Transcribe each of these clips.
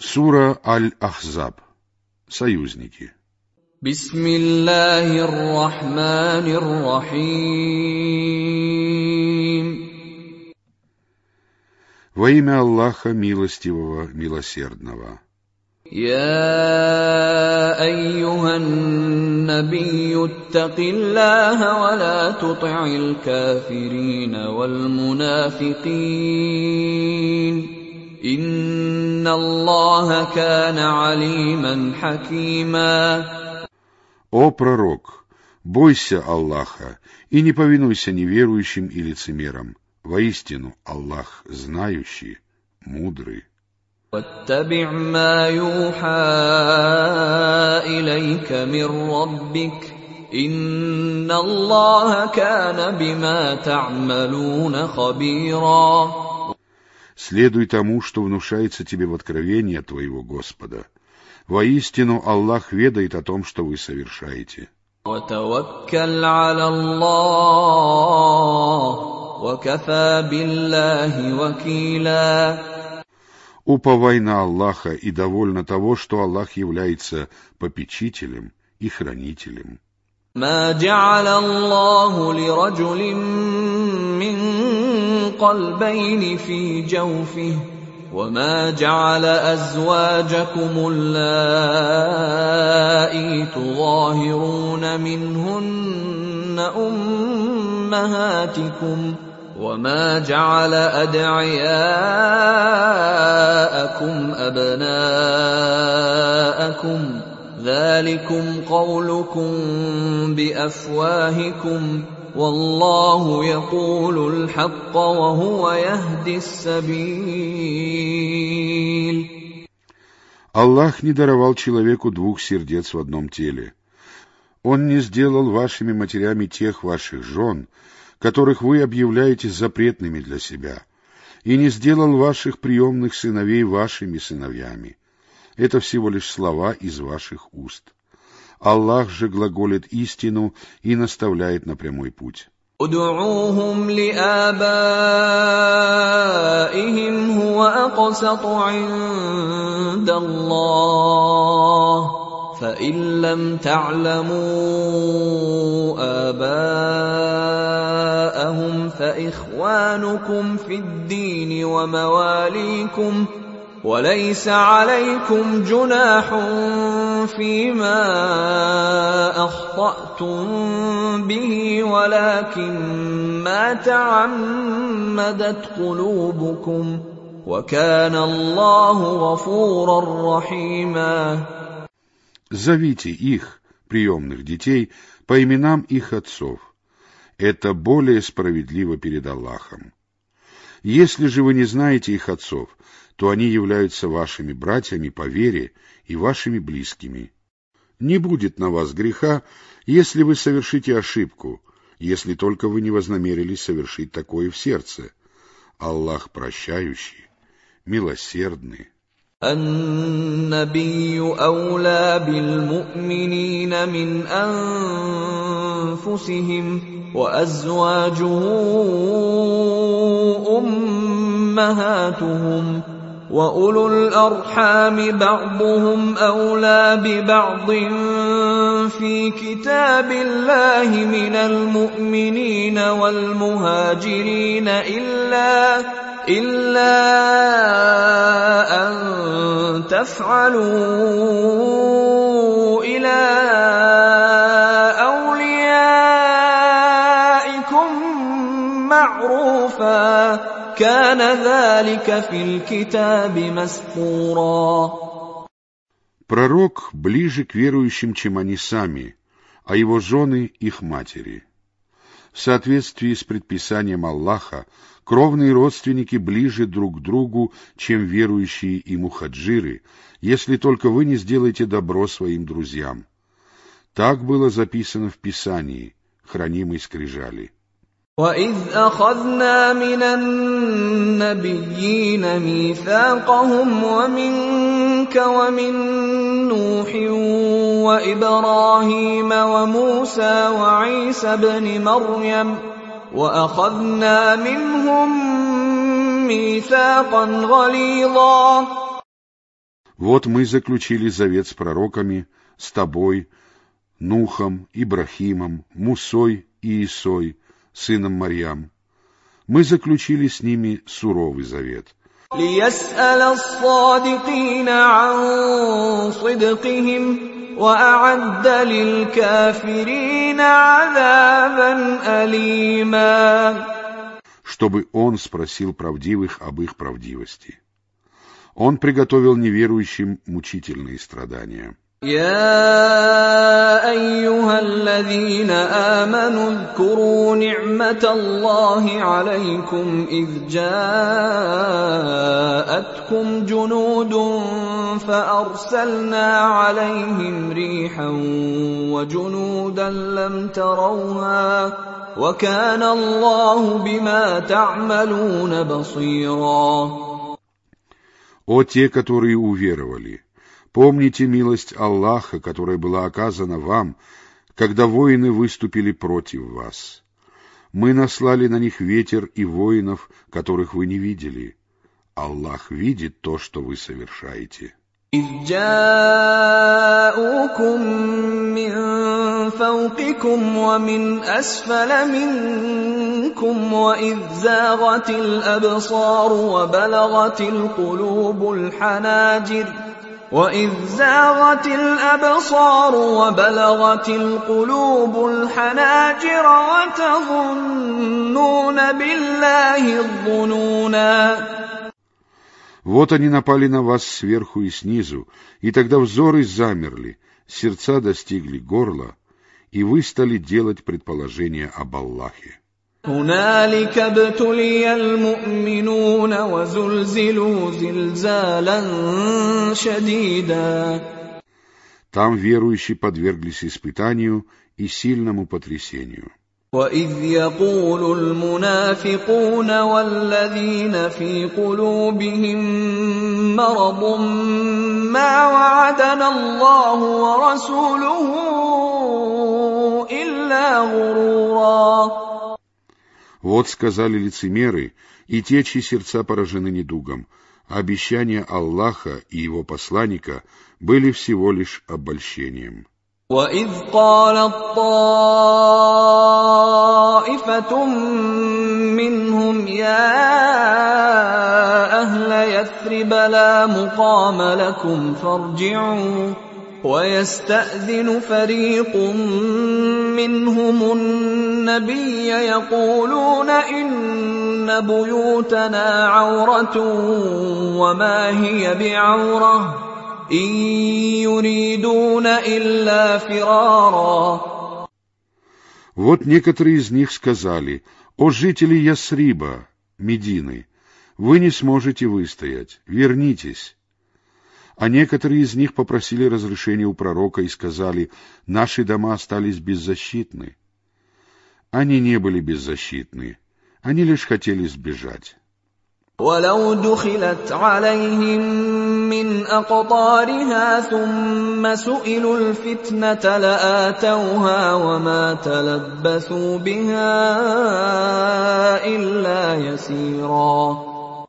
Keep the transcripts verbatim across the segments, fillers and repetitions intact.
Сура Аль-Ахзаб. Союзники. Бисмиллахир-рахманир-рахим. Во имя Аллаха Милостивого, Милосердного. يا أيها النبي اتق الله ولا تطع الكافرين والمنافقين إن الله كان عليما حكيما. О пророк, бойся Аллаха и не повинуйся неверующим и лицемерам. Воистину, Аллах знающий, мудрый. واتبع ما يوحى إليك من ربك إن الله كان بما تعملون خبيرا. Следуй тому, что внушается тебе в откровении от твоего Господа. Воистину, Аллах ведает о том, что вы совершаете. وتوكل على الله وكفى بالله وكيلا. Уповай на Аллаха и довольно того, что Аллах является попечителем и хранителем. ما جعل الله لرجل من قلبين في جوفه وما جعل أزواجكم اللائي تظاهرون منهن أمهاتكم وما جعل أدعياءكم أبناءكم ذلكم قولكم بأفواهكم والله يقول الحق وهو يهدي السبيل. Аллах не даровал человеку двух сердец в одном теле. Он не сделал вашими матерями тех ваших жен, которых вы объявляете запретными для себя, и не сделал ваших приемных сыновей вашими сыновьями. Это всего лишь слова из ваших уст. Аллах же глаголит истину и наставляет на прямой путь. ادعوهم لآبائهم هو أقسط عند الله فإن لم تعلموا آباءهم فإخوانكم في الدين ومواليكم وليس عليكم جناح فيما أخطأتم به ولكن ما تعمدت قلوبكم وكان الله غفورا رحيما. Зовите их, приемных детей, по именам их отцов. Это более справедливо перед Аллахом. Если же вы не знаете их отцов, то они являются вашими братьями по вере и вашими близкими. Не будет на вас греха, если вы совершите ошибку, если только вы не вознамерились совершить такое в сердце. Аллах прощающий, милосердный. النبي أولى بالمؤمنين من أنفسهم وأزواجه أمهاتهم وأولو الأرحام بعضهم أولى ببعض في كتاب الله من المؤمنين والمهاجرين إلا إلا أن تفعلوا إلى أوليائكم معروفا كان ذلك في الكتاب مسطورا. Пророк ближе к верующим, чем они сами, а его жены их матери. В соответствии с предписанием Аллаха, кровные родственники ближе друг к другу, чем верующие и мухаджиры, если только вы не сделаете добро своим друзьям. Так было записано в Писании, хранимой скрижали. وَإِذْ أَخَذْنَا مِنَ النَّبِيِّينَ مِيثَاقَهُمْ وَمِنكَ وَمِن نُّوحٍ وَإِبْرَاهِيمَ وَمُوسَى وَعِيسَى ابْنِ مَرْيَمَ وَأَخَذْنَا مِنْهُم مِّيثَاقًا غَلِيظًا. Вот мы заключили завет с пророками, с тобой, Нухом, Ибрахимом, Мусой и Исой, сыном Марьям. Мы заключили с ними суровый завет. لِيَسْأَلَ الصَّادِقِينَ عَنْ صِدْقِهِمْ وَأَعَدَّ لِلْكَافِرِينَ عَذَابًا أَلِيمًا. Чтобы он спросил правдивых об их правдивости. Он приготовил неверующим мучительные страдания. يا أيها الذين آمنوا اذكروا نعمة الله عليكم إذ جاءتكم جنود فأرسلنا عليهم ريحا وجنودا لم تروها وكان الله بما تعملون بصيرا. О те, которые уверовали! Помните милость Аллаха, которая была оказана вам, когда воины выступили против вас. Мы наслали на них ветер и воинов, которых вы не видели. Аллах видит то, что вы совершаете. إذ جاءوكم من فوقكم ومن أسفل منكم وإذ زاغت الأبصار وبلغت القلوب الحناجر وإذ زاغت الأبصار وبلغت القلوب الحناجر وتظنون بالله الظنونا. Вот они напали на вас сверху и снизу, и тогда взоры замерли, сердца достигли горла, и вы стали делать предположения об Аллахе. هنالك ابتلي المؤمنون وزلزلوا زلزالا شديدا. Там верующие подверглись испытанию и сильному потрясению. وَإِذْ يَقُولُ الْمُنَافِقُونَ وَالَّذِينَ فِي قُلُوبِهِم مَّرَضٌ مَّا وَعَدَنَا اللَّهُ وَرَسُولُهُ إِلَّا غُرُورًا. Вот сказали лицемеры и те, чьи сердца поражены недугом, а обещания Аллаха и его посланника были всего лишь обольщением. وَإِذْ قَالَتْ طَائِفَةٌ مِّنْهُمْ يَا أَهْلَ يَثْرِبَ لَا مُقَامَ لَكُمْ فَارْجِعُوا وَيَسْتَأْذِنُ فَرِيقٌ مِّنْهُمُ النَّبِيَّ يَقُولُونَ إِنَّ بُيُوتَنَا عَوْرَةٌ وَمَا هِيَ بِعَوْرَةٍ إِن يُرِيدُونَ إِلَّا فِرَارًا. Вот некоторые из них сказали: «О жители Ясриба, Медины, вы не сможете выстоять, вернитесь». А некоторые из них попросили разрешения у пророка и сказали: «Наши дома остались беззащитны». Они не были беззащитны, они лишь хотели сбежать. وَلَوْ دُخِلَتْ عَلَيْهِم مِّنْ أَقْطَارِهَا ثُمَّ سُئِلُوا الْفِتْنَةَ لَآتَوْهَا وَمَا تَلَبَّثُوا بِهَا إِلَّا يَسِيرًا.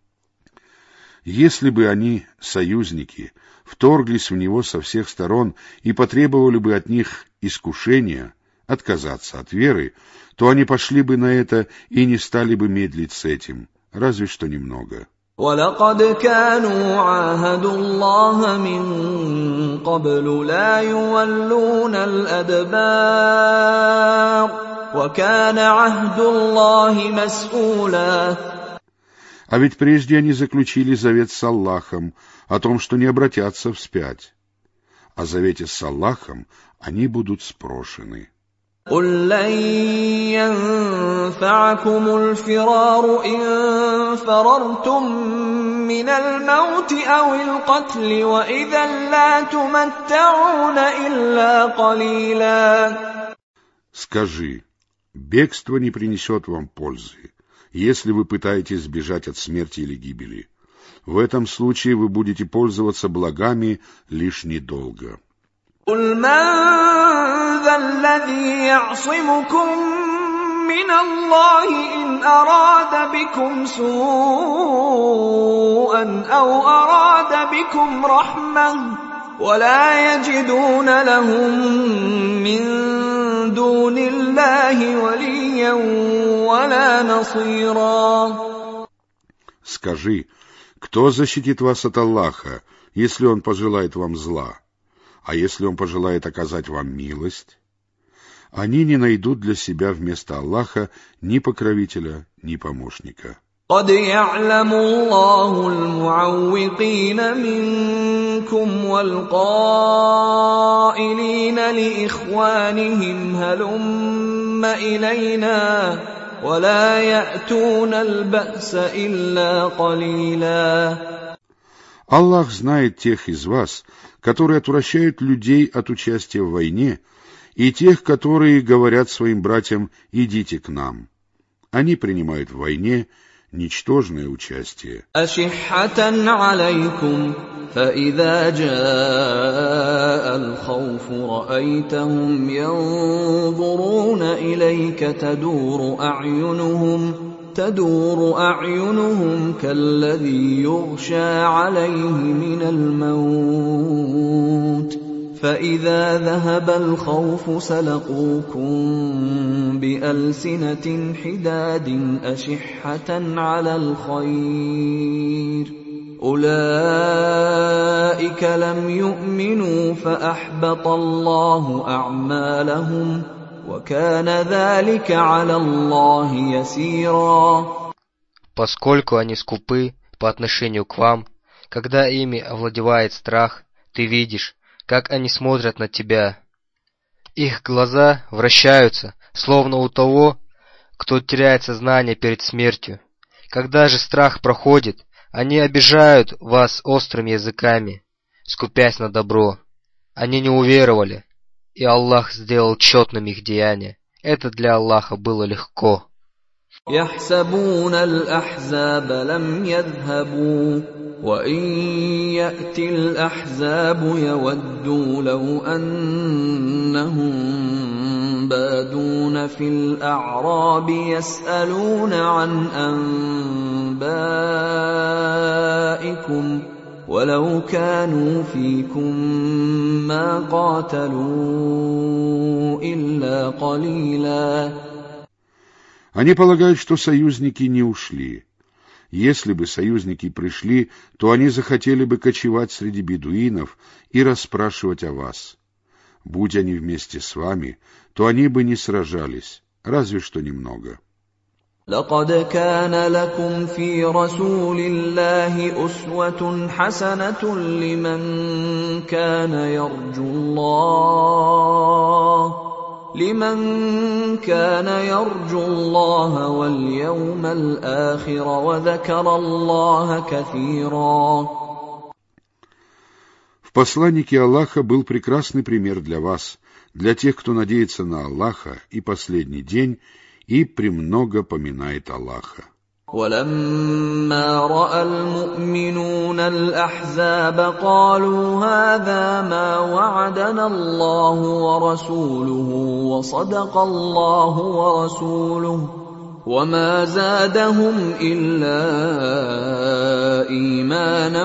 Если бы они, союзники, вторглись в него со всех сторон и потребовали бы от них искушения, отказаться от веры, то они пошли бы на это и не стали бы медлить с этим, разве что немного. وَلَقَدْ كَانُوا عَاهَدُوا اللَّهَ مِن قَبْلُ لَا يُوَلُّونَ الْأَدْبَارَ وَكَانَ عَهْدُ اللَّهِ مَسْئُولًا. А ведь прежде они заключили завет с Аллахом о том, что не обратятся вспять. О завете с Аллахом они будут спрошены. قُل لَّن يَنفَعَكُمُ الْفِرَارُ إِن فَرَرْتُم مِّنَ الْمَوْتِ أَوِ الْقَتْلِ وَإِذًا لَّا تُمَتَّعُونَ إِلَّا قَلِيلًا. Скажи: бегство не принесет вам пользы, если вы пытаетесь сбежать от смерти или гибели. В этом случае вы будете пользоваться благами лишь недолго. قُلْ مَن ذَا الَّذِي يَعْصِمُكُم من الله إن أراد بكم سوءا أو أراد بكم رحمة ولا يجدون لهم من دون الله وليا ولا نصيرا. Скажи, кто защитит вас от Аллаха, если Он пожелает вам зла, а если Он пожелает оказать вам милость? Они не найдут для себя вместо Аллаха ни покровителя, ни помощника. قد يعلم الله المعوقين منكم والقائلين لإخوانهم هلم إلينا ولا يأتون البأس إلا قليلا. Аллах знает тех из вас, которые отвращают людей от участия в войне, и тех, которые говорят своим братьям: «Идите к нам». Они принимают в войне ничтожное участие. أشحة عليكم فإذا جاء الخوف رأيتهم ينظرون إليك تدور أعينهم تدور أعينهم كالذي يغشى عليه من الموت فإذا ذهب الخوف سلقوكم بألسنة حداد أشحة على الخير أولئك لم يؤمنوا فأحبط الله أعمالهم وكان ذلك على الله يسيرا. Поскольку они скупы по отношению к вам, когда ими овладевает страх, ты видишь, как они смотрят на тебя. Их глаза вращаются, словно у того, кто теряет сознание перед смертью. Когда же страх проходит, они обижают вас острыми языками, скупясь на добро. Они не уверовали, и Аллах сделал четным их деяния. Это для Аллаха было легко. يحسبون الأحزاب لم يذهبوا وإن يأتي الأحزاب يودوا لو أنهم بادون في الأعراب يسألون عن أنبائكم ولو كانوا فيكم ما قاتلوا إلا قليلا. Они полагают, что союзники не ушли. Если бы союзники пришли, то они захотели бы кочевать среди бедуинов и расспрашивать о вас. Будь они вместе с вами, то они бы не сражались, разве что немного. لقد كان لكم في رسول الله أسوة حسنة لمن كان يرجو الله لمن كان يرجو الله واليوم الآخر وذكر الله كثيرا. В посланнике Аллаха был прекрасный пример для вас, для тех, кто надеется на Аллаха и последний день и премного поминает Аллаха. ولما رأى المؤمنون الأحزاب قالوا هذا ما وعدنا الله ورسوله وصدق الله ورسوله وما زادهم إلا إيمانا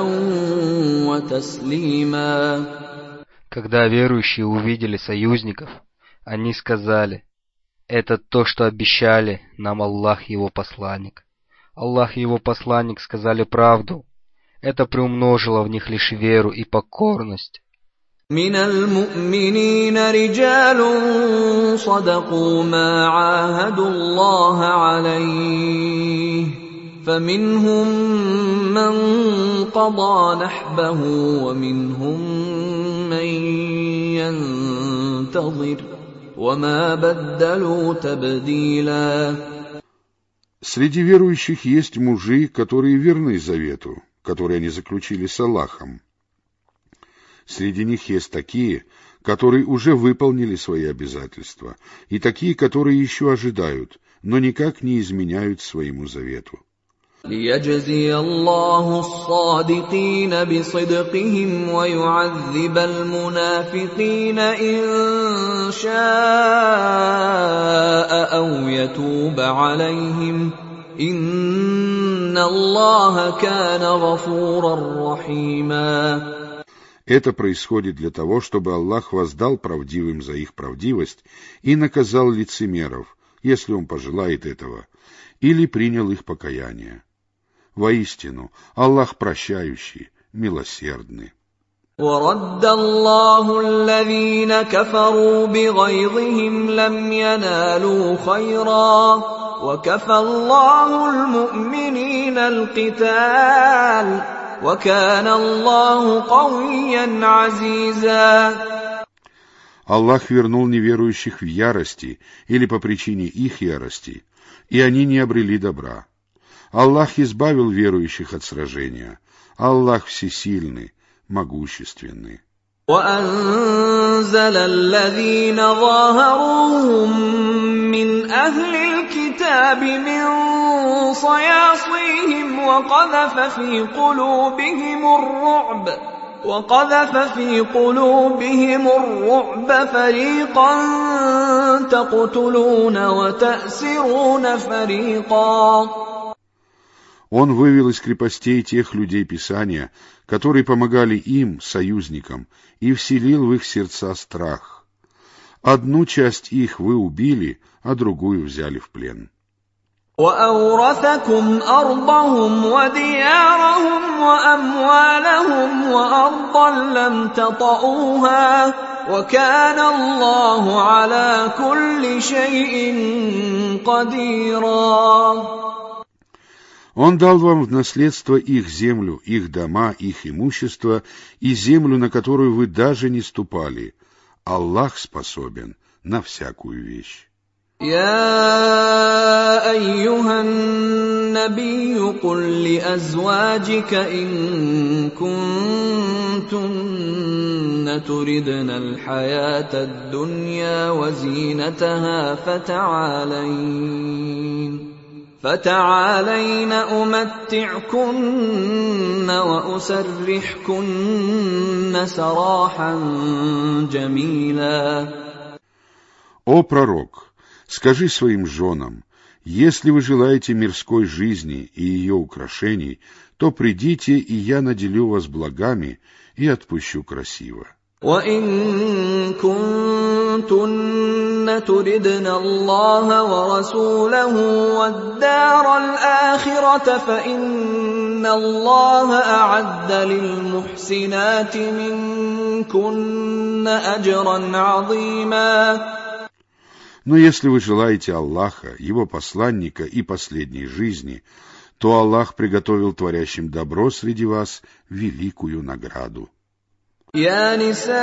وتسليما. Когда верующие увидели союзников, они сказали: это то, что обещали нам Аллах и его посланник. Аллах и его посланник сказали правду. Это приумножило в них лишь веру и покорность. من المؤمنين رجال صدقوا ما عاهدوا الله عليه فمنهم من قضى نحبه ومنهم من ينتظر وما بدلوا تبديلا. Среди верующих есть мужи, которые верны завету, который они заключили с Аллахом. Среди них есть такие, которые уже выполнили свои обязательства, и такие, которые еще ожидают, но никак не изменяют своему завету. ليجزي الله الصادقين بصدقهم ويعذب المنافقين إن شاء أو يتوب عليهم إن الله كان غفورا رحيما. Это происходит для того, чтобы Аллах воздал правдивым за их правдивость и наказал лицемеров, если Он пожелает этого, или принял их покаяние. Воистину, Аллах прощающий, милосердный. وَرَدَّ اللَّهُ الَّذِينَ كَفَرُوا بِغَيظِهِمْ لَمْ يَنَالُوا خَيْرًا وَكَفَى اللَّهُ الْمُؤْمِنِينَ الْقِتَالَ وَكَانَ اللَّهُ قَوِيًّا عَزِيزًا. Аллах вернул неверующих в ярости или по причине их ярости, и они не обрели добра. Аллах избавил верующих от сражения. Аллах всесильный, могущественный. وَأَنزَلَ الَّذِينَ ظَاهَرُوهُم مِّنْ أَهْلِ الْكِتَابِ مِن صَيَاصِيهِمْ وَقَذَفَ فِي قُلُوبِهِمُ الرُّعْبَ وَقَذَفَ في قُلُوبِهِمُ الرُّعْبَ فَرِيقًا تَقْتُلُونَ وَتَأْسِرُونَ فَرِيقًا. Он вывел из крепостей тех людей Писания, которые помогали им, союзникам, и вселил в их сердца страх. Одну часть их вы убили, а другую взяли в плен. وَأَوْرَثَكُمْ أَرْضَهُمْ وَدِيَارَهُمْ وَأَمْوَالَهُمْ وَأَرْضًا لَّمْ تَطَئُوهَا وَكَانَ اللَّهُ عَلَى كُلِّ شَيْءٍ قَدِيرًا. Он дал вам в наследство их землю, их дома, их имущество и землю, на которую вы даже не ступали. Аллах способен на всякую вещь. يا أيها النبي قل لأزواجك إن كنتن تردن الحياة الدنيا وزينتها فتعالين فتعالين أمتعكن وأسرحكن سراحا جميلا. О пророк, скажи своим женам, если вы желаете мирской жизни и ее украшений, то придите, и я наделю вас благами и отпущу красиво. وَإِن كُنتُنَّ تُرِدْنَ اللَّهَ وَرَسُولَهُ وَالدَّارَ الْآخِرَةَ فَإِنَّ اللَّهَ أَعَدَّ لِلْمُحْسِنَاتِ مِنكُنَّ أَجْرًا عَظِيمًا. Но если вы желаете Аллаха, Его посланника и последней жизни, то Аллах приготовил творящим добро среди вас великую награду. يا نساء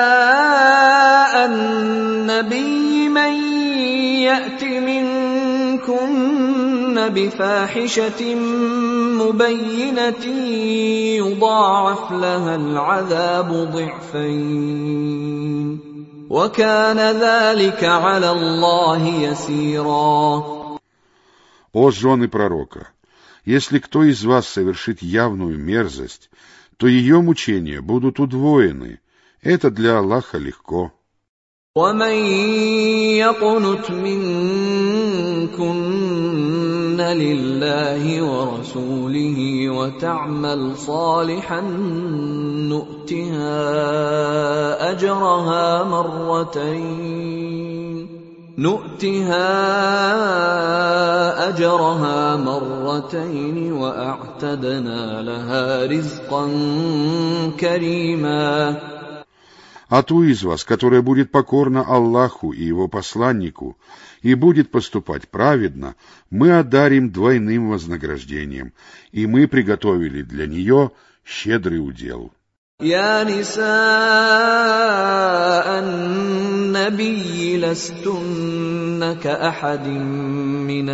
النبي من يأت منكن بفاحشة مبينة يضاعف لها العذاب ضعفين وكان ذلك على الله يسيرا. О жены пророка, если кто из вас совершит явную мерзость, то ее мучения будут удвоены. Это для Аллаха легко. وَمَن يَقْنُتْ مِنكُنَّ لِلَّهِ وَرَسُولِهِ وَتَعْمَلْ صَالِحًا نُؤْتِهَا أَجْرَهَا مرتين نؤتها أجرها مرتين وأعتدنا لها رزقا كريما. А ту из вас, которая будет покорна Аллаху и Его посланнику и будет поступать праведно, мы одарим двойным вознаграждением, и мы приготовили для нее щедрый удел. يا نساء النبي لستن كأحد من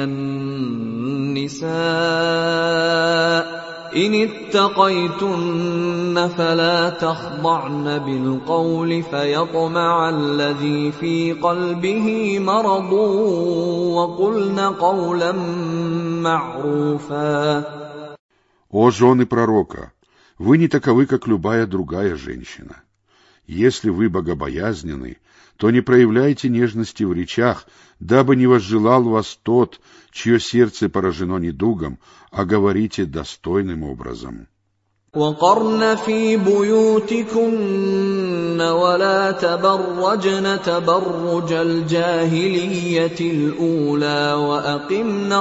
النساء إن اتقيتن فلا تخضعن بالقول فيطمع الذي في قلبه مرض وقلن قولا معروفا. О жены пророка, вы не таковы, как любая другая женщина. Если вы богобоязненны, то не проявляйте нежности в речах, дабы не возжелал вас тот, чье сердце поражено недугом, а говорите достойным образом. وقرن في بيوتكن ولا تبرجن تبرج الجاهلية الأولى وأقمنا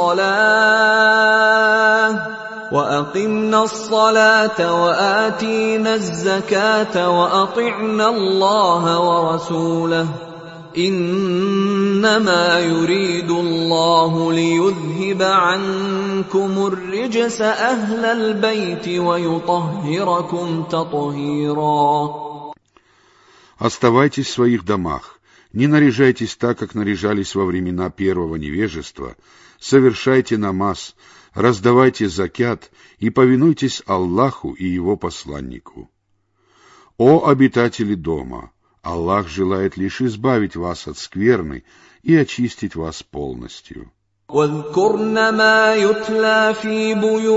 الصلاة وأقمنا الصلاة وآتينا الزكاة وأطعنا الله ورسوله إنما يريد الله ليذهب عنكم الرجس أهل البيت ويطهركم تطهيرا. Оставайтесь в своих домах, не наряжайтесь так, как наряжались во времена первого невежества, совершайте намаз, раздавайте закят и повинуйтесь Аллаху и Его посланнику. О обитатели дома! Аллах желает лишь избавить вас от скверны и очистить вас полностью. واذكرن ما يتلى في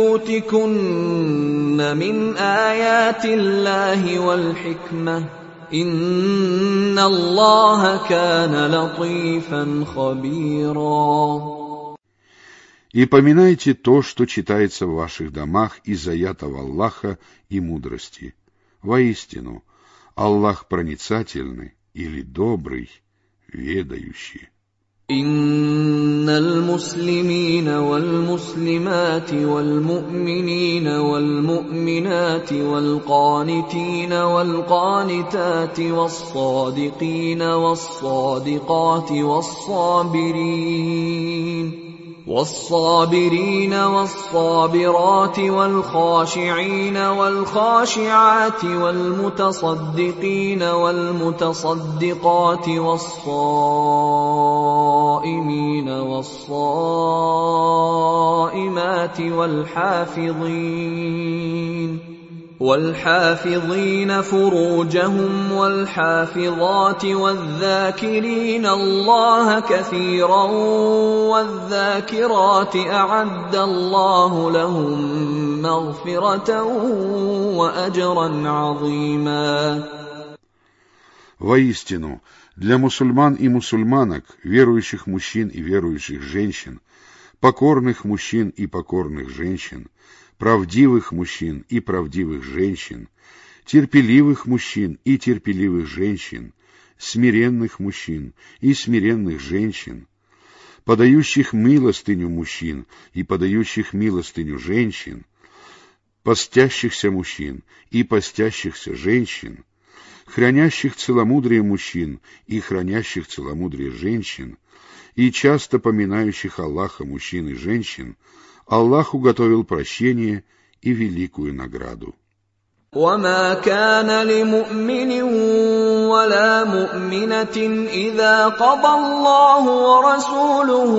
بيوتكن من آيات الله والحكمة إن الله كان لطيفا خبيرا. И поминайте то, что читается в ваших домах из аятов Аллаха и мудрости. Воистину, Аллах проницательный или добрый, ведающий. إن المسلمين والمسلمات والمؤمنين والمؤمنات والقانتين والقانتات والصادقين والصادقات والصابرين والصابرين والصابرات والخاشعين والخاشعات والمتصدقين والمتصدقات والصائمين والصائمات والحافظين والحافظين فروجهم والحافظات والذاكرين الله كثيرا والذاكرات أعد الله لهم مغفرة وأجرا عظيما. Воистину, для мусульман и мусульманок, верующих мужчин и верующих женщин, покорных мужчин и покорных женщин, правдивых мужчин и правдивых женщин, терпеливых мужчин и терпеливых женщин, смиренных мужчин и смиренных женщин, подающих милостыню мужчин и подающих милостыню женщин, постящихся мужчин и постящихся женщин, хранящих целомудрие мужчин и хранящих целомудрие женщин, и часто поминающих Аллаха мужчин и женщин, Аллах уготовил прощение и великую награду. وما كان لمؤمن ولا مؤمنة إذا قضى الله ورسوله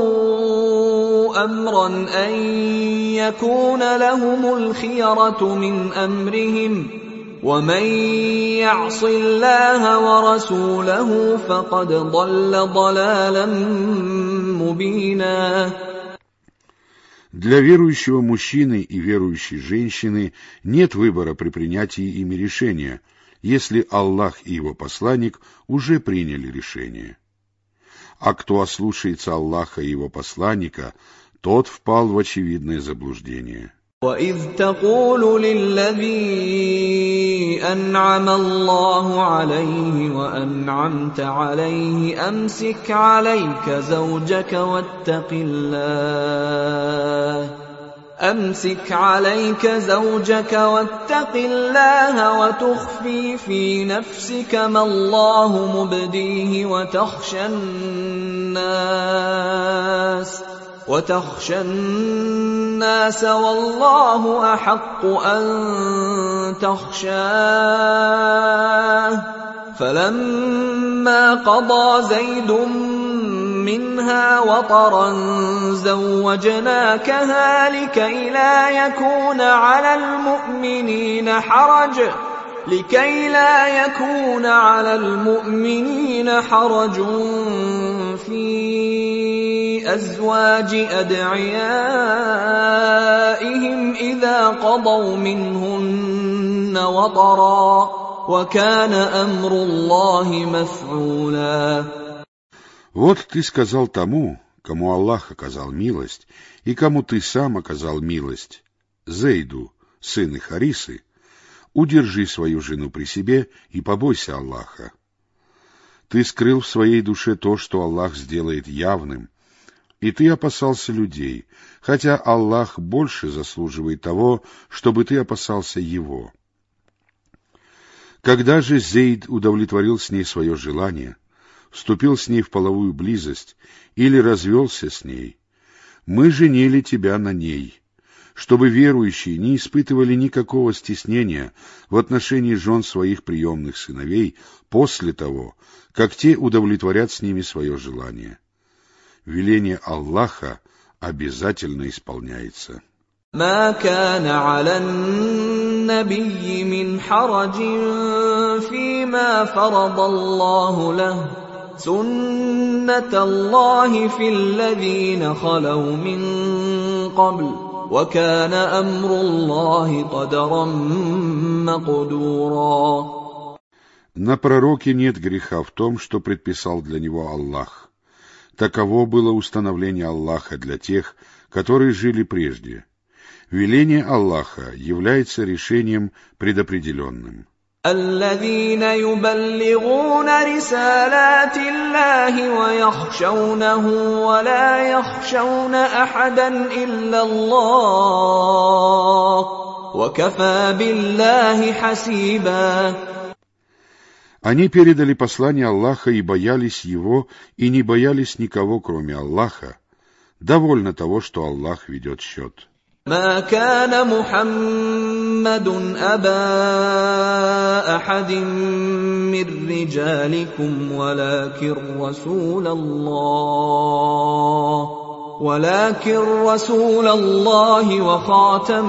أمرا أن يكون لهم الخيرة من أمرهم ومن يعص الله ورسوله فقد ضل ضلالا مبينا. Для верующего мужчины и верующей женщины нет выбора при принятии ими решения, если Аллах и Его посланник уже приняли решение. А кто ослушается Аллаха и Его посланника, тот впал в очевидное заблуждение. وَإِذْ تَقُولُ لِلَّذِي أَنْعَمَ اللَّهُ عَلَيْهِ وَأَنْعَمْتَ عَلَيْهِ أَمْسِكْ عَلَيْكَ زَوْجَكَ وَاتَّقِ اللَّهَ أَمْسِكْ عَلَيْكَ زَوْجَكَ وَاتَّقِ اللَّهَ وَتُخْفِي فِي نَفْسِكَ مَا اللَّهُ مُبْدِيهِ وَتَخْشَى النَّاسَ وتخشى الناس والله أحق أن تخشاه فلما قضى زيد منها وطرا زوجناكها لكي لا يكون على المؤمنين حرج لكي لا يكون على المؤمنين حرج في بأزواج أدعيائهم إذا قضوا منهن وطرا وكان أمر الله مفعولا. Вот ты сказал тому, кому Аллах оказал милость, и кому ты сам оказал милость, Зейду, сыну Харисы, удержи свою жену при себе и побойся Аллаха. Ты скрыл в своей душе то, что Аллах сделает явным, и ты опасался людей, хотя Аллах больше заслуживает того, чтобы ты опасался Его. Когда же Зейд удовлетворил с ней свое желание, вступил с ней в половую близость или развелся с ней, мы женили тебя на ней, чтобы верующие не испытывали никакого стеснения в отношении жен своих приемных сыновей после того, как те удовлетворят с ними свое желание. Веление Аллаха обязательно исполняется. ما كان على النبي من حرج فيما فرض الله له سنة الله في الذين خلوا من قبل وكان أمر الله قدرا مقدورا. На пророке нет греха в том, что предписал для него Аллах. Таково было установление Аллаха для тех, которые жили прежде. Веление Аллаха является решением предопределенным. الذين يبلغون رسالات الله ويخشونه ولا يخشون أحدا إلا الله وكفى بالله حسيبا. Они передали послание Аллаха и боялись его, и не боялись никого, кроме Аллаха. Довольно того, что Аллах ведет счет. ما كان محمد أبا أحد من رجالكم ولكن رسول الله ولكن رسول الله وخاتم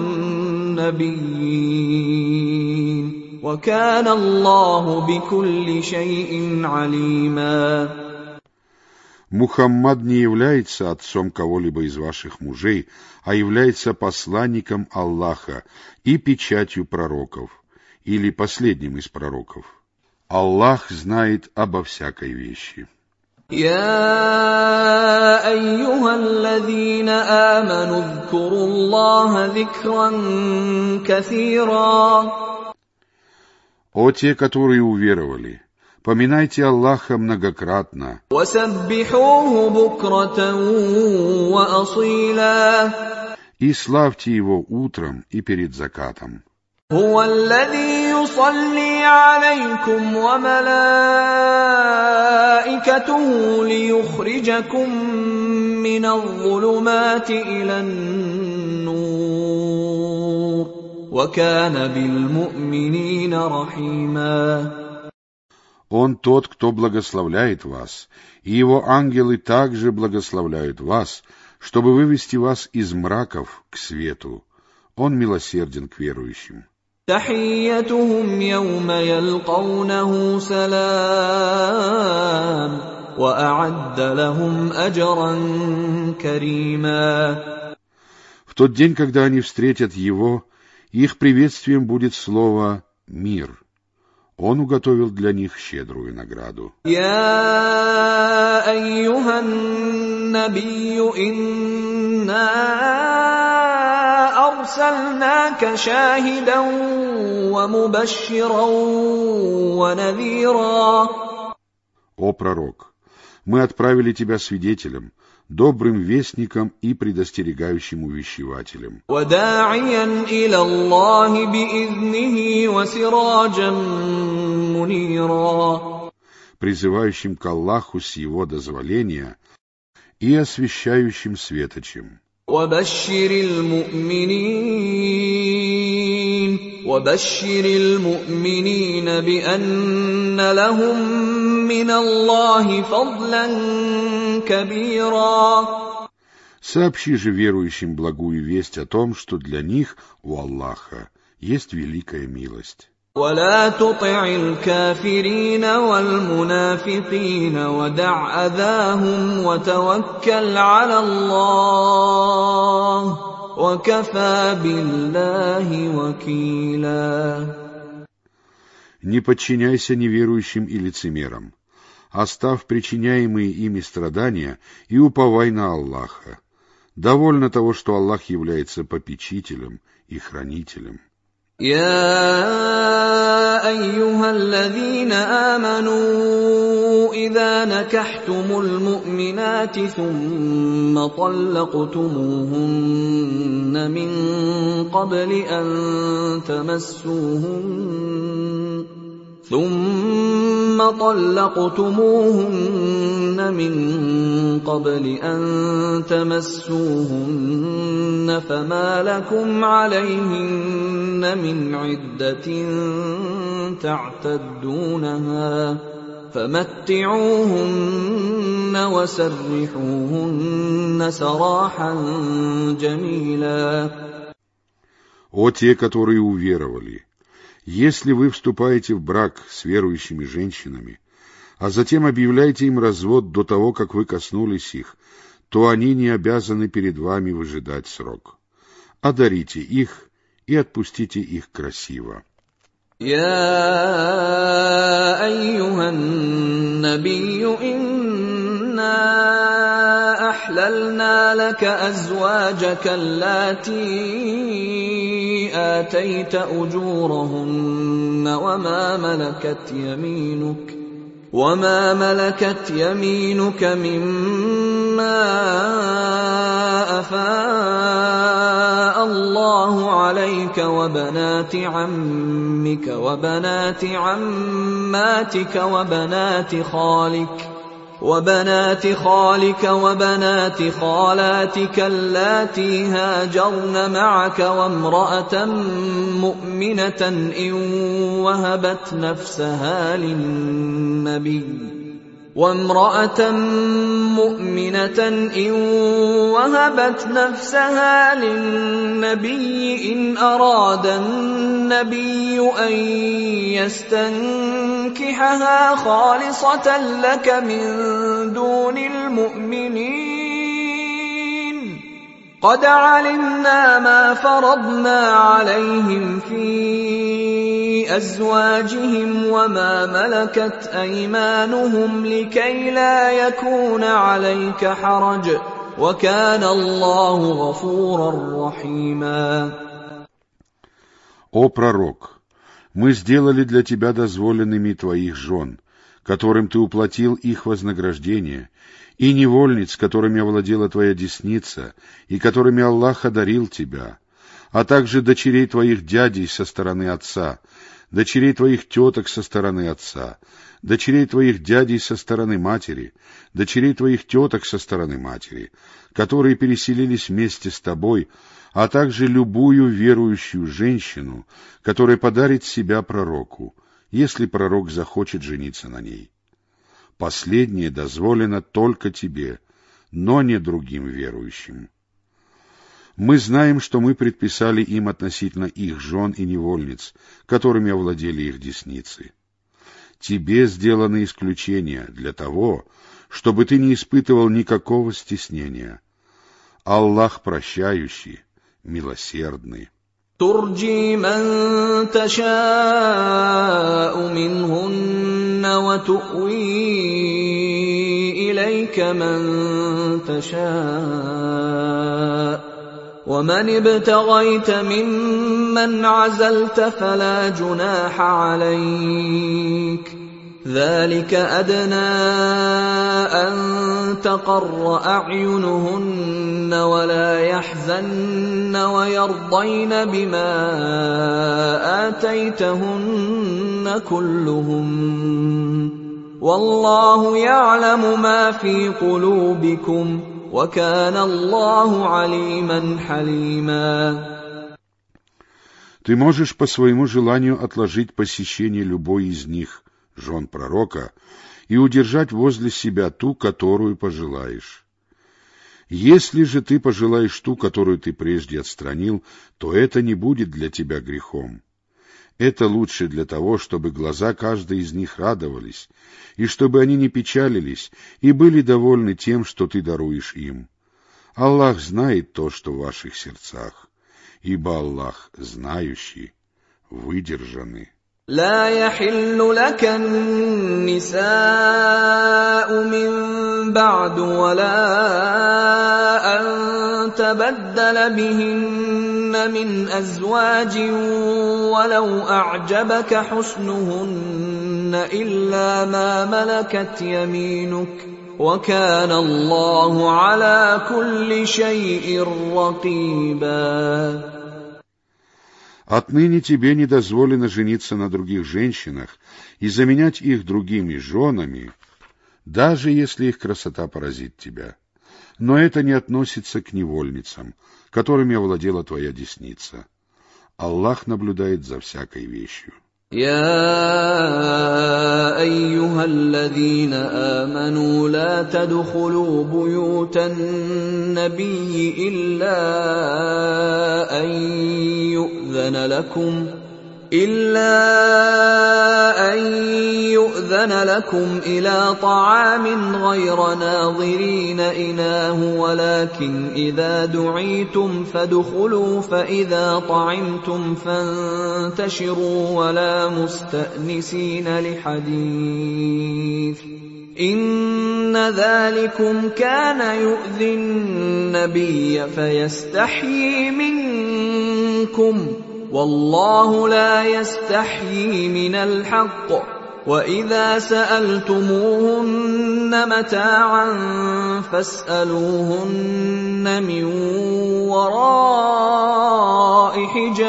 النبيين وكان الله بكل شيء عليما. Мухаммад не является отцом кого-либо из ваших мужей, а является посланником Аллаха и печатью пророков, или последним из пророков. Аллах знает обо всякой вещи. يا أيها الذين آمنوا اذكروا الله ذكرا كثيرا. О те, которые уверовали, поминайте Аллаха многократно. وسبحوه بكرة وأصيلا. И славьте его утром и перед закатом. هو الذي يصلي عليكم وملائكته ليخرجكم من الظلمات إلى النور وكان بالمؤمنين رحيما. Он тот, кто благословляет вас, и его ангелы также благословляют вас, чтобы вывести вас из мраков к свету. Он милосерден к верующим. تحيتهم يوم يلقونه سلام وأعد لهم أجرا كريما. В тот день, когда они встретят его, их приветствием будет слово «мир». Он уготовил для них щедрую награду. يا أيها النبي إنا أرسلناك شاهدا ومبشرا ونذيرا. О пророк, мы отправили тебя свидетелем, добрым вестником и предостерегающим увещевателем, وداعيا إلى الله بإذنه وسراجا منيرا. призывающим к Аллаху с его дозволения и освещающим светочем. وبشر المؤمنين وبشر المؤمنين بأن لهم من الله فضلا كبيرا. Сообщи же верующим благую весть о том, что для них у Аллаха есть великая милость. ولا تطع الكافرين والمنافقين ودع أذاهم وتوكل على الله وكفى بالله وكيلا. Не подчиняйся неверующим и лицемерам. Оставь причиняемые ими страдания и уповай на Аллаха. Довольно того, что Аллах является попечителем и хранителем. يا أيها الذين آمنوا إذا نكحتم المؤمنات ثم طلقتموهن من قبل أن تمسوهن ثم طلقتموهن من قبل أن تمسوهن فما لكم عليهن من عدة تعتدونها فمتعوهن وسرحوهن سراحا جميلا. О те, которые уверовали! Если вы вступаете в брак с верующими женщинами, а затем объявляете им развод до того, как вы коснулись их, то они не обязаны перед вами выжидать срок. Одарите их и отпустите их красиво. يا أيها النبي إنا أحللنا لك أزواجك اللاتي آتيت أجورهن وما ملكت يمينك وما ملكت يمينك مما أفاء الله عليك وبنات عمك وبنات عماتك وبنات خالك وبنات خالك وبنات خالاتك اللاتي هاجرن معك وامرأة مؤمنة إن وهبت نفسها للنبي وامرأة مؤمنة إن وهبت نفسها للنبي إن أراد النبي أن يستنكحها خالصة لك من دون المؤمنين قد علمنا ما فرضنا عليهم في أزواجهم وما ملكت أيمانهم لكي لا يكون عليك حرج وكان الله غفورا رحيما. О пророк! Мы сделали для тебя дозволенными твоих жен, которым ты уплатил их вознаграждение, и невольниц, которыми овладела твоя десница, и которыми Аллах одарил тебя, а также дочерей твоих дядей со стороны отца, дочерей твоих теток со стороны отца, дочерей твоих дядей со стороны матери, дочерей твоих теток со стороны матери, которые переселились вместе с тобой, а также любую верующую женщину, которая подарит себя пророку, если пророк захочет жениться на ней. Последнее дозволено только тебе, но не другим верующим. Мы знаем, что мы предписали им относительно их жен и невольниц, которыми овладели их десницы. Тебе сделаны исключения для того, чтобы ты не испытывал никакого стеснения. Аллах прощающий, милосердный. ترجي من تشاء منهن وتؤوي إليك من تشاء ومن ابتغيت ممن عزلت فلا جناح عليك ذلك أدنى أن تقر أعينهن ولا يحزن ويرضين بما آتيتهن كلهم والله يعلم ما في قلوبكم وكان الله عليما حليما. Ты можешь по своему желанию отложить посещение любой из них, жен пророка, и удержать возле себя ту, которую пожелаешь. Если же ты пожелаешь ту, которую ты прежде отстранил, то это не будет для тебя грехом. Это лучше для того, чтобы глаза каждой из них радовались, и чтобы они не печалились и были довольны тем, что ты даруешь им. Аллах знает то, что в ваших сердцах, ибо Аллах знающий, выдержанный. لا يحل لك النساء من بعد ولا أن تبدل بهن من أزواج ولو أعجبك حسنهن إلا ما ملكت يمينك وكان الله على كل شيء رقيبا. Отныне тебе не дозволено жениться на других женщинах и заменять их другими женами, даже если их красота поразит тебя. Но это не относится к невольницам, которыми овладела твоя десница. Аллах наблюдает за всякой вещью. يا أيها الذين آمنوا لا تدخلوا بيوت النبي إلا أن يؤذن لكم إلا أن يؤذن لكم إلى طعام غير ناظرين إناه ولكن إذا دعيتم فادخلوا فإذا طعمتم فانتشروا ولا مستأنسين لحديث إن ذلكم كان يؤذي النبي فيستحيي منكم والله لا يستحيي من الحق وإذا سألتموهن متاعا فاسألوهن من وراء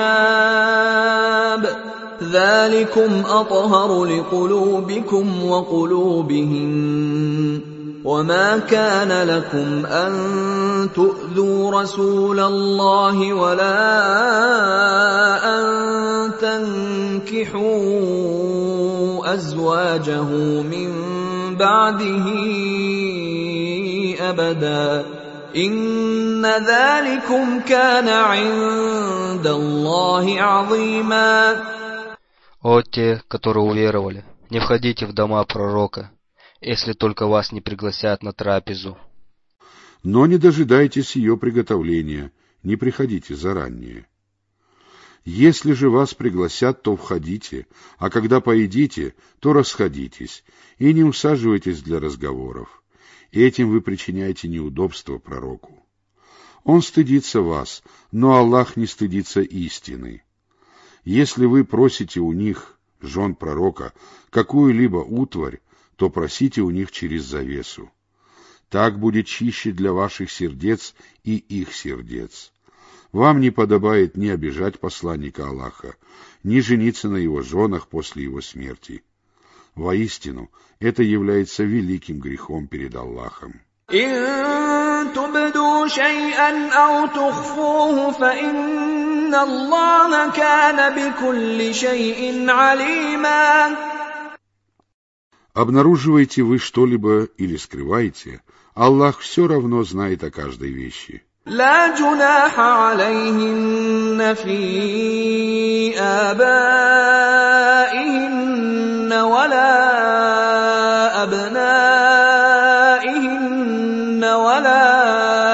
حجاب ذلكم أطهر لقلوبكم وقلوبهن وما كان لكم أن تؤذوا رسول الله ولا أن تنكحوا أزواجه من بعده أبدا إن ذلكم كان عند الله عظيما. О те, которые уверовали, не входите в дома пророка, если только вас не пригласят на трапезу. Но не дожидайтесь ее приготовления, не приходите заранее. Если же вас пригласят, то входите, а когда поедите, то расходитесь, и не усаживайтесь для разговоров. Этим вы причиняете неудобства пророку. Он стыдится вас, но Аллах не стыдится истины. Если вы просите у них, жен пророка, какую-либо утварь, то просите у них через завесу. Так будет чище для ваших сердец и их сердец. Вам не подобает ни обижать посланника Аллаха, ни жениться на его женах после его смерти. Воистину, это является великим грехом перед Аллахом. إن تبدوا شيئا أو تخفوه فإن الله كان بكل شيء عليما. Обнаруживаете вы что-либо или скрываете, Аллах все равно знает о каждой вещи. لا جناح عليهن في آبائهن ولا أبنائهن ولا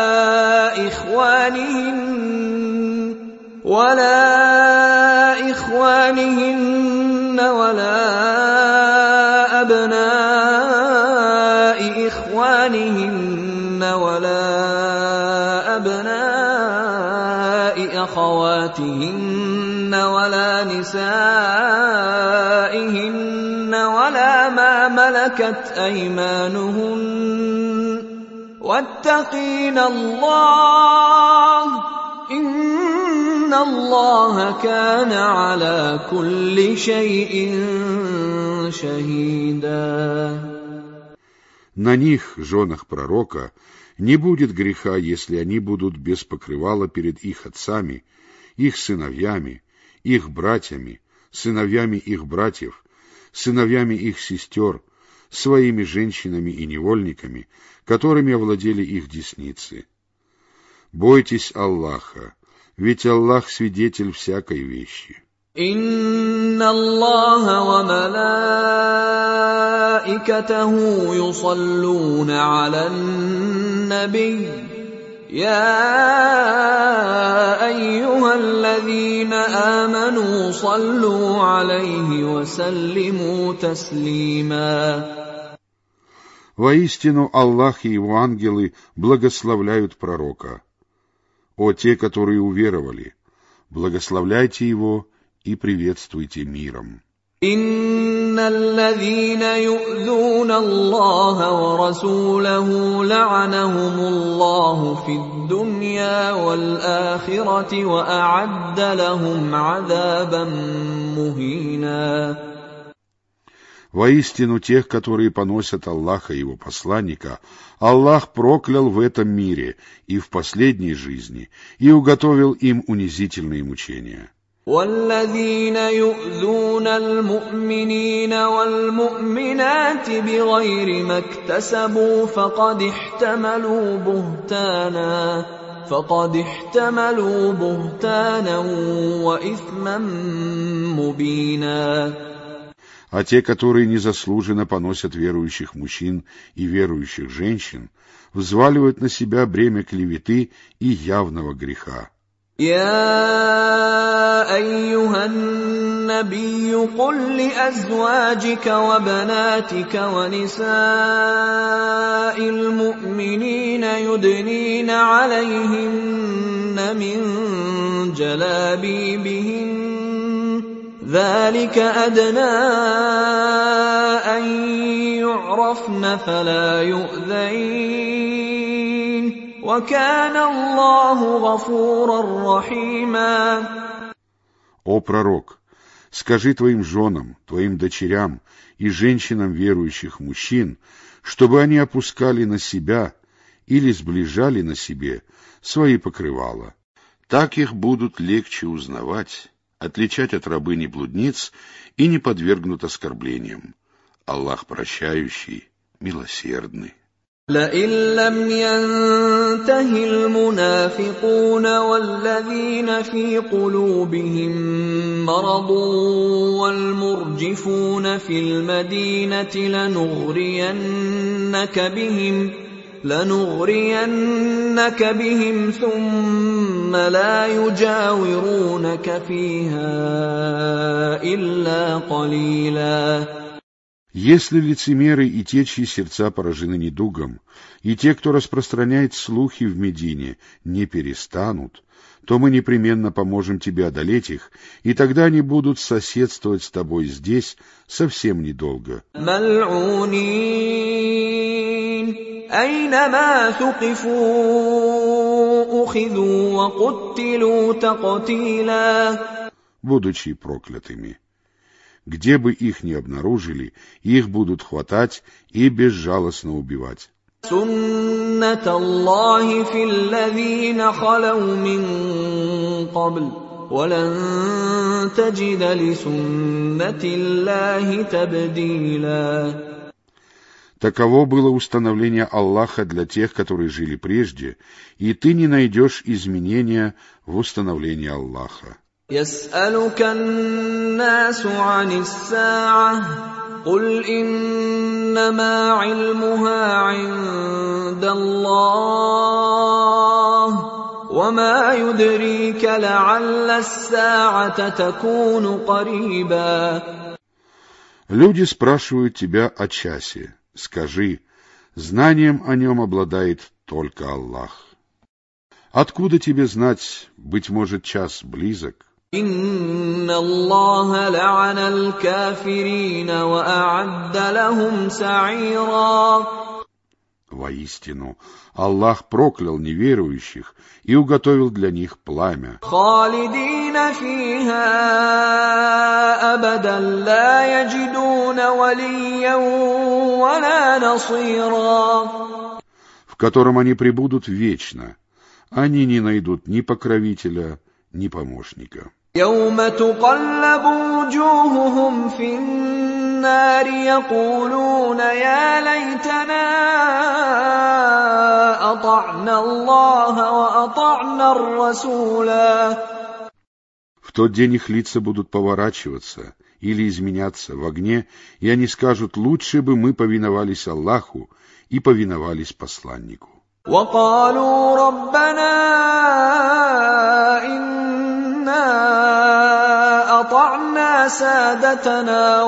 إخوانهن ولا إخوانهن ولا أبناء إخوانهن ولا أبناء أخواتهن ولا نسائهن ولا ما ملكت أيمانهن واتقين الله إن الله كان على كل شيء شهيدا. На них, женах пророка, не будет греха, если они будут без покрывала перед их отцами, их сыновьями, их братьями, сыновьями их братьев, сыновьями их сестер, своими женщинами и невольниками, которыми овладели их десницы. Бойтесь Аллаха, ведь Аллах свидетель всякой вещи. إن الله وملائكته يصلون على النبي يا أيها الذين آمنوا صلوا عليه وسلموا تسليما. Воистину, Аллах и его ангелы благословляют пророка. О те, которые уверовали, благословляйте его и приветствуйте миром. إن الذين يؤذون الله ورسوله لعنهم الله في الدنيا والآخرة وأعد لهم عذابا مهينا. Воистину, тех, которые поносят Аллаха и его посланника, Аллах проклял в этом мире и в последней жизни и уготовил им унизительные мучения. والذين يؤذون المؤمنين والمؤمنات بغير ما اكتسبوا فقد احتملوا بهتانا فقد احتملوا بهتانا وإثما مبينا. А те, которые незаслуженно поносят верующих мужчин и верующих женщин, взваливают на себя бремя клеветы и явного греха. يا أيها النبي قل لأزواجك وبناتك ونساء المؤمنين يدنين عليهن من جلابيبهن ذلك أدنى أن يعرفن فلا يؤذين وكان الله غفورا رحيما. О пророк, скажи твоим женам, твоим дочерям и женщинам верующих мужчин, чтобы они опускали на себя или сближали на себе свои покрывала. Так их будут легче узнавать, отличать от рабыни-блудниц и не подвергнут оскорблениям. Аллах прощающий, милосердный. لئن لم ينته المنافقون والذين في قلوبهم مرض والمرجفون في المدينة لنغرينك بهم لنغرينك بهم ثم لا يجاورونك فيها إلا قليلا. Если лицемеры и те, чьи сердца поражены недугом, и те, кто распространяет слухи в Медине, не перестанут, то мы непременно поможем тебе одолеть их, и тогда они будут соседствовать с тобой здесь совсем недолго. ملعونين أينما ثقفوا أخذوا وقتلوا تقتيلا. Будучи проклятыми. Где бы их ни обнаружили, их будут хватать и безжалостно убивать. سنة الله في الذين خلوا من قبل ولن تجد لسنة الله تبديلا. Таково было установление Аллаха для тех, которые жили прежде, и ты не найдешь изменения в установлении Аллаха. يسألك الناس عن الساعة قل إنما علمها عند الله وما يدريك لعل الساعة تكون قريبا. Люди спрашивают тебя о часе. Скажи, знанием о нем обладает только Аллах. Откуда тебе знать, быть может, час близок? إن الله لعن الكافرين وأعد لهم سعيرا. Воистину, Аллах проклял неверующих и уготовил для них пламя. خالدين فيها أبدا لا يجدون وليا ولا نصيرا. В котором они пребудут вечно. Они не найдут ни покровителя, ни помощника. يوم تقلب وجوههم في النار يقولون يا ليتنا أطعنا الله وأطعنا الرسولا. В тот день их лица будут поворачиваться или изменяться в огне, и они скажут: лучше бы мы повиновались Аллаху и повиновались посланнику. وقالوا ربنا إنا أطعنا سادتنا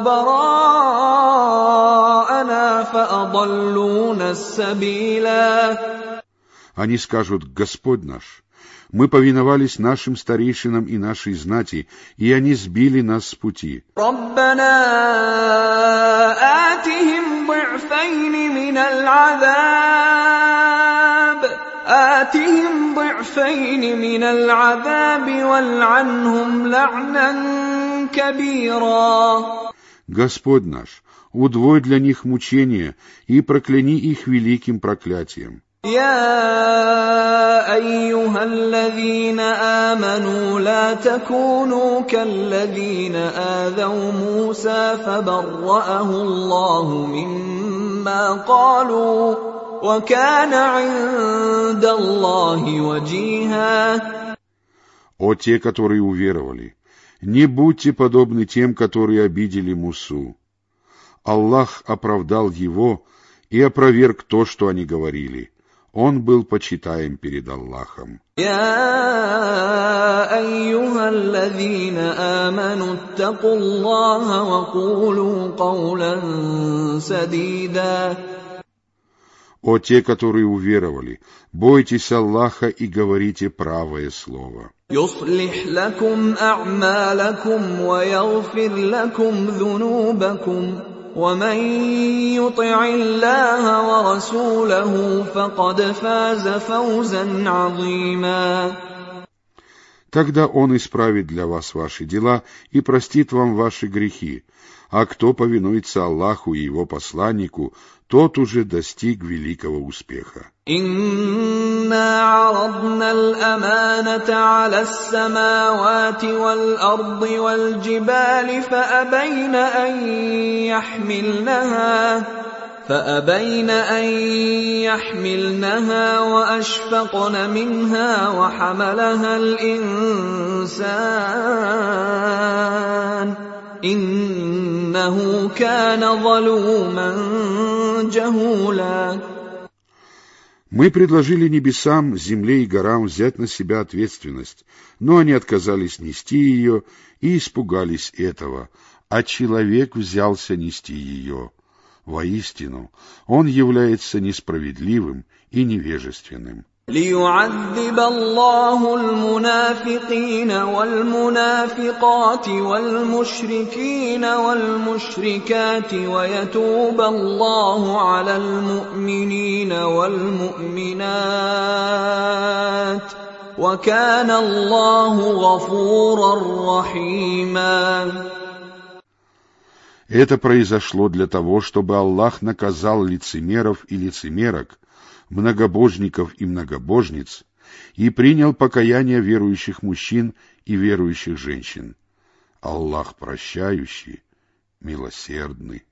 وكبراءنا فأضلونا السبيلا. Они скажут: Господь наш, мы повиновались нашим старейшинам и нашей знати, и они сбили нас с пути. ربنا آتهم ضعفين من العذاب آتهم ضعفين من العذاب والعنهم لعنا كبيرا. Господь наш, удвой для них мучения и прокляни их великим проклятием. يا أيها الذين آمنوا لا تكونوا كالذين آذوا موسى فبرأه الله مما قالوا وكان عند الله وجيها. О те, которые уверовали, не будьте подобны тем, которые обидели Мусу. Аллах оправдал его и опроверг то, что они говорили. Он был почитаем перед Аллахом. يا أيها الذين آمنوا اتقوا الله وقولوا قولا سديدا. О те, которые уверовали, бойтесь Аллаха и говорите правое слово. يصلح لكم أعمالكم ويغفر لكم ذنوبكم ومن يطع الله ورسوله فقد فاز فوزا عظيما. Тогда Он исправит для вас ваши дела и простит вам ваши грехи, а кто повинуется Аллаху и Его посланнику, тот уже достиг великого успеха. إنا عرضنا الأمانة على السماوات والأرض والجبال فأبين أن يحملنها فأبين أن يحملنها وأشفقن منها وحملها الإنسان إنه كان ظلوما جهولا. Мы предложили небесам, земле и горам взять на себя ответственность, но они отказались нести ее и испугались этого, а человек взялся нести ее. Воистину, он является несправедливым и невежественным. ليعذب الله المنافقين والمنافقات والمشركين والمشركات ويتوب الله على المؤمنين والمؤمنات وكان الله غفورا رحيما. Это произошло для того, чтобы Аллах наказал лицемеров и лицемерок, многобожников и многобожниц, и принял покаяние верующих мужчин и верующих женщин. Аллах прощающий, милосердный.